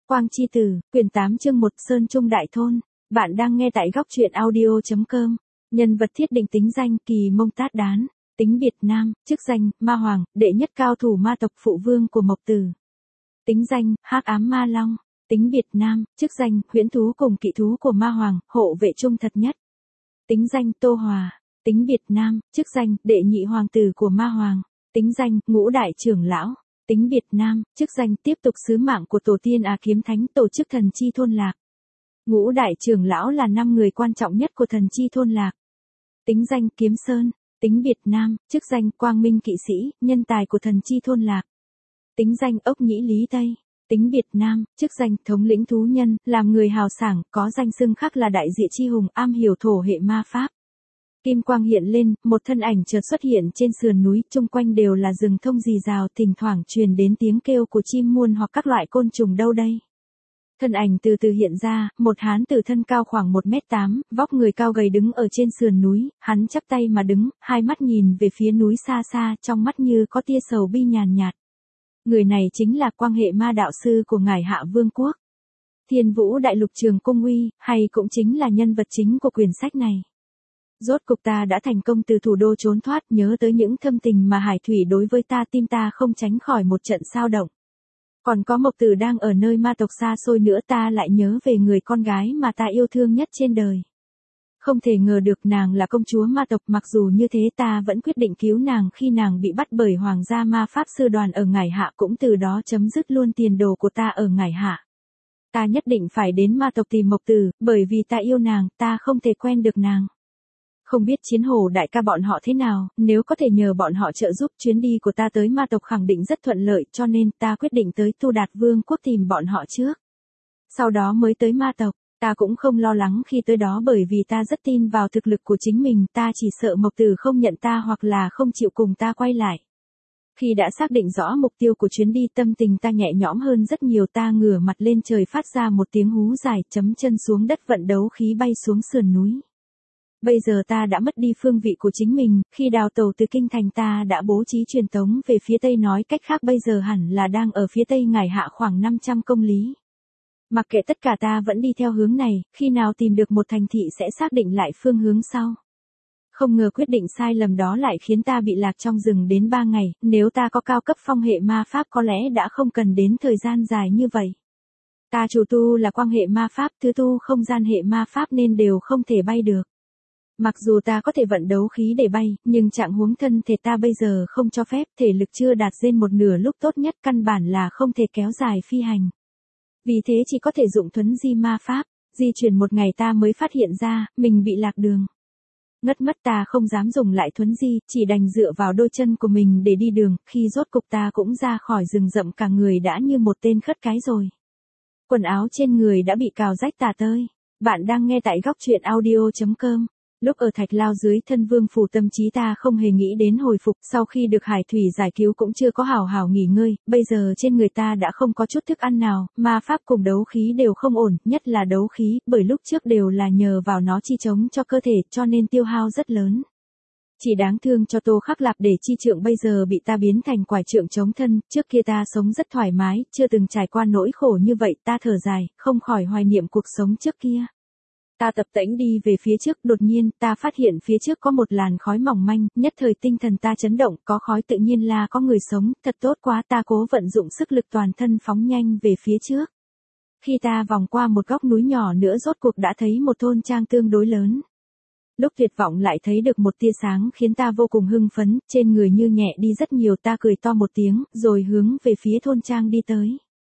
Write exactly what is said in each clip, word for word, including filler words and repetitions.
Quang Chi Tử, quyển tám chương một Sơn Trung Đại Thôn. Bạn đang nghe tại góc truyện audio.com. Nhân vật thiết định tính danh Kỳ Mông Tát Đán. Tính Việt Nam, chức danh Ma Hoàng, đệ nhất cao thủ ma tộc phụ vương của Mộc Tử. Tính danh Hắc Ám Ma Long. Tính Việt Nam, chức danh huyễn thú cùng kỵ thú của Ma Hoàng, hộ vệ trung thật nhất. Tính danh Tô Hòa. Tính Việt Nam, chức danh đệ nhị hoàng tử của Ma Hoàng. Tính danh Ngũ Đại Trưởng Lão. Tính Việt Nam, chức danh tiếp tục sứ mạng của tổ tiên Á Kiếm Thánh tổ chức thần chi thôn lạc. Ngũ Đại Trưởng Lão là năm người quan trọng nhất của thần chi thôn lạc. Tính danh Kiếm Sơn. Tính Việt Nam, chức danh Quang Minh Kỵ Sĩ, nhân tài của thần chi thôn lạc. Tính danh Ốc Nhĩ Lý Tây. Tính Việt Nam, chức danh Thống lĩnh thú nhân, làm người hào sảng, có danh xưng khác là Đại Diện Chi Hùng, am hiểu thổ hệ ma pháp. Kim quang hiện lên, một thân ảnh chợt xuất hiện trên sườn núi, chung quanh đều là rừng thông rì rào, thỉnh thoảng truyền đến tiếng kêu của chim muôn hoặc các loại côn trùng đâu đây. Thân ảnh từ từ hiện ra, một hán tử thân cao khoảng một mét tám, vóc người cao gầy đứng ở trên sườn núi, hắn chắp tay mà đứng, hai mắt nhìn về phía núi xa xa, trong mắt như có tia sầu bi nhàn nhạt. Người này chính là Quang Hệ Ma đạo sư của ngài Hạ Vương quốc. Thiên Vũ Đại Lục Trường Cung Uy, hay cũng chính là nhân vật chính của quyển sách này. Rốt cục ta đã thành công từ thủ đô trốn thoát, nhớ tới những thâm tình mà Hải Thủy đối với ta, tim ta không tránh khỏi một trận xao động. Còn có Mộc Tử đang ở nơi ma tộc xa xôi nữa, ta lại nhớ về người con gái mà ta yêu thương nhất trên đời. Không thể ngờ được nàng là công chúa ma tộc, mặc dù như thế ta vẫn quyết định cứu nàng khi nàng bị bắt bởi Hoàng gia ma pháp sư đoàn ở Ngải Hạ, cũng từ đó chấm dứt luôn tiền đồ của ta ở Ngải Hạ. Ta nhất định phải đến ma tộc tìm Mộc Tử, bởi vì ta yêu nàng, ta không thể quen được nàng. Không biết Chiến Hổ đại ca bọn họ thế nào, nếu có thể nhờ bọn họ trợ giúp, chuyến đi của ta tới ma tộc khẳng định rất thuận lợi, cho nên ta quyết định tới Tu Đạt Vương quốc tìm bọn họ trước. Sau đó mới tới ma tộc, ta cũng không lo lắng khi tới đó bởi vì ta rất tin vào thực lực của chính mình, ta chỉ sợ Mộc Tử không nhận ta hoặc là không chịu cùng ta quay lại. Khi đã xác định rõ mục tiêu của chuyến đi, tâm tình ta nhẹ nhõm hơn rất nhiều, ta ngửa mặt lên trời phát ra một tiếng hú dài, chấm chân xuống đất vận đấu khí bay xuống sườn núi. Bây giờ ta đã mất đi phương vị của chính mình, khi đào tàu từ kinh thành ta đã bố trí truyền tống về phía tây, nói cách khác bây giờ hẳn là đang ở phía tây Ngải Hạ khoảng năm trăm công lý. Mặc kệ tất cả, ta vẫn đi theo hướng này, khi nào tìm được một thành thị sẽ xác định lại phương hướng sau. Không ngờ quyết định sai lầm đó lại khiến ta bị lạc trong rừng đến ba ngày, nếu ta có cao cấp phong hệ ma pháp có lẽ đã không cần đến thời gian dài như vậy. Ta chủ tu là quang hệ ma pháp, thứ tu không gian hệ ma pháp nên đều không thể bay được. Mặc dù ta có thể vận đấu khí để bay, nhưng trạng huống thân thể ta bây giờ không cho phép, thể lực chưa đạt trên một nửa lúc tốt nhất, căn bản là không thể kéo dài phi hành. Vì thế chỉ có thể dụng thuấn di ma pháp, di chuyển một ngày ta mới phát hiện ra, mình bị lạc đường. Ngất mất, ta không dám dùng lại thuấn di, chỉ đành dựa vào đôi chân của mình để đi đường, khi rốt cục ta cũng ra khỏi rừng rậm, cả người đã như một tên khất cái rồi. Quần áo trên người đã bị cào rách tả tơi. Bạn đang nghe tại góc truyện audio.com. Lúc ở Thạch Lao dưới thân Vương phủ, tâm trí ta không hề nghĩ đến hồi phục, sau khi được Hải Thủy giải cứu cũng chưa có hào hào nghỉ ngơi, bây giờ trên người ta đã không có chút thức ăn nào, ma pháp cùng đấu khí đều không ổn, nhất là đấu khí, bởi lúc trước đều là nhờ vào nó chi chống cho cơ thể, cho nên tiêu hao rất lớn. Chỉ đáng thương cho Tô Khắc Lạp để chi trượng bây giờ bị ta biến thành quải trượng chống thân, trước kia ta sống rất thoải mái, chưa từng trải qua nỗi khổ như vậy, ta thở dài, không khỏi hoài niệm cuộc sống trước kia. Ta tập tễnh đi về phía trước, đột nhiên, ta phát hiện phía trước có một làn khói mỏng manh, nhất thời tinh thần ta chấn động, có khói tự nhiên là có người sống, thật tốt quá, ta cố vận dụng sức lực toàn thân phóng nhanh về phía trước. Khi ta vòng qua một góc núi nhỏ nữa, rốt cuộc đã thấy một thôn trang tương đối lớn. Lúc tuyệt vọng lại thấy được một tia sáng khiến ta vô cùng hưng phấn, trên người như nhẹ đi rất nhiều, ta cười to một tiếng, rồi hướng về phía thôn trang đi tới.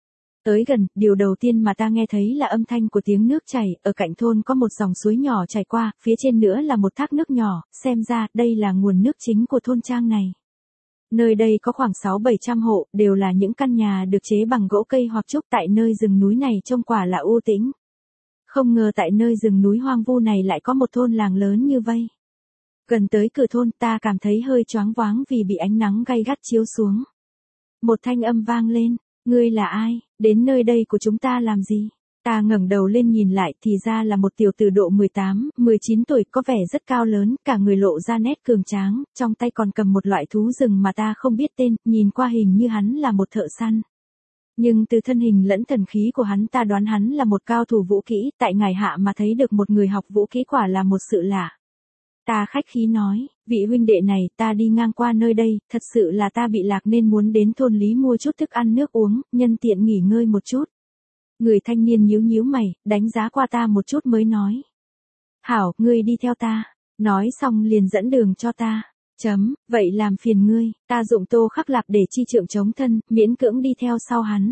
Tới gần, điều đầu tiên mà ta nghe thấy là âm thanh của tiếng nước chảy, ở cạnh thôn có một dòng suối nhỏ chảy qua, phía trên nữa là một thác nước nhỏ, xem ra đây là nguồn nước chính của thôn trang này. Nơi đây có khoảng sáu bảy trăm hộ, đều là những căn nhà được chế bằng gỗ cây hoặc trúc, tại nơi rừng núi này trông quả là u tĩnh. Không ngờ tại nơi rừng núi hoang vu này lại có một thôn làng lớn như vây. Gần tới cửa thôn, ta cảm thấy hơi choáng váng vì bị ánh nắng gay gắt chiếu xuống. Một thanh âm vang lên. Ngươi là ai, đến nơi đây của chúng ta làm gì? Ta ngẩng đầu lên nhìn lại, thì ra là một tiểu tử độ mười tám, mười chín tuổi, có vẻ rất cao lớn, cả người lộ ra nét cường tráng, trong tay còn cầm một loại thú rừng mà ta không biết tên, nhìn qua hình như hắn là một thợ săn. Nhưng từ thân hình lẫn thần khí của hắn ta đoán hắn là một cao thủ vũ kỹ, tại ngài hạ mà thấy được một người học vũ kỹ quả là một sự lạ. Ta khách khí nói, vị huynh đệ này, ta đi ngang qua nơi đây, thật sự là ta bị lạc nên muốn đến thôn Lý mua chút thức ăn nước uống, nhân tiện nghỉ ngơi một chút. Người thanh niên nhíu nhíu mày, đánh giá qua ta một chút mới nói. Hảo, ngươi đi theo ta. Nói xong liền dẫn đường cho ta. Chấm, vậy làm phiền ngươi, ta dụng Tô Khắc Lạp để chi trượng chống thân, miễn cưỡng đi theo sau hắn.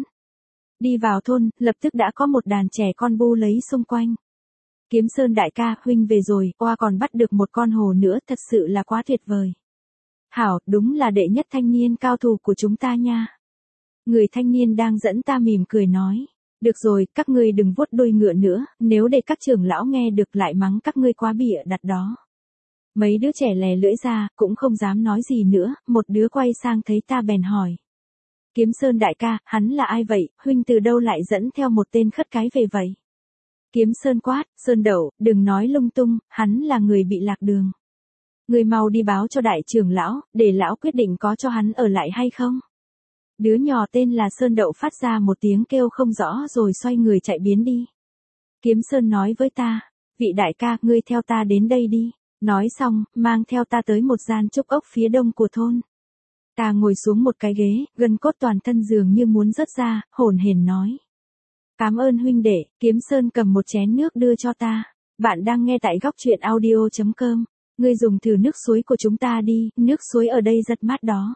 Đi vào thôn, lập tức đã có một đàn trẻ con bu lấy xung quanh. Kiếm Sơn đại ca, huynh về rồi, oa còn bắt được một con hồ nữa, thật sự là quá tuyệt vời. Hảo, đúng là đệ nhất thanh niên cao thủ của chúng ta nha. Người thanh niên đang dẫn ta mỉm cười nói. Được rồi, các ngươi đừng vuốt đuôi ngựa nữa, nếu để các trưởng lão nghe được lại mắng các ngươi quá bịa đặt đó. Mấy đứa trẻ lè lưỡi ra, cũng không dám nói gì nữa, một đứa quay sang thấy ta bèn hỏi. Kiếm Sơn đại ca, hắn là ai vậy, huynh từ đâu lại dẫn theo một tên khất cái về vậy? Kiếm Sơn quát, Sơn Đậu, đừng nói lung tung, hắn là người bị lạc đường. Người mau đi báo cho đại trưởng lão, để lão quyết định có cho hắn ở lại hay không. Đứa nhỏ tên là Sơn Đậu phát ra một tiếng kêu không rõ rồi xoay người chạy biến đi. Kiếm Sơn nói với ta, vị đại ca, ngươi theo ta đến đây đi. Nói xong, mang theo ta tới một gian trúc ốc phía đông của thôn. Ta ngồi xuống một cái ghế, gân cốt toàn thân dường như muốn rớt ra, hổn hển nói. Cảm ơn huynh đệ, Kiếm Sơn cầm một chén nước đưa cho ta. Bạn đang nghe tại góc truyện audio chấm com. Ngươi dùng thử nước suối của chúng ta đi, nước suối ở đây rất mát đó.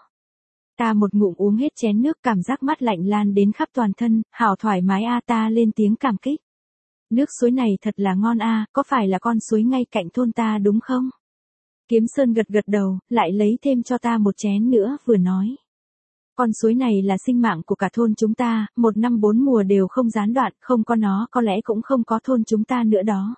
Ta một ngụm uống hết chén nước, cảm giác mát lạnh lan đến khắp toàn thân, hảo thoải mái a. Ta lên tiếng cảm kích. Nước suối này thật là ngon a, có phải là con suối ngay cạnh thôn ta đúng không? Kiếm Sơn gật gật đầu, lại lấy thêm cho ta một chén nữa, vừa nói. Con suối này là sinh mạng của cả thôn chúng ta, một năm bốn mùa đều không gián đoạn, không có nó có lẽ cũng không có thôn chúng ta nữa đó.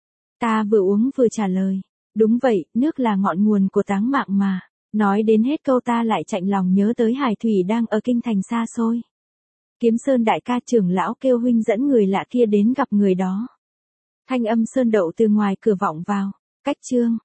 Ta vừa uống vừa trả lời. Đúng vậy, nước là ngọn nguồn của táng mạng mà. Nói đến hết câu ta lại chạnh lòng nhớ tới Hải Thủy đang ở kinh thành xa xôi. Kiếm Sơn đại ca, trưởng lão kêu huynh dẫn người lạ kia đến gặp người đó. Thanh âm Sơn Đậu từ ngoài cửa vọng vào. Cách chương.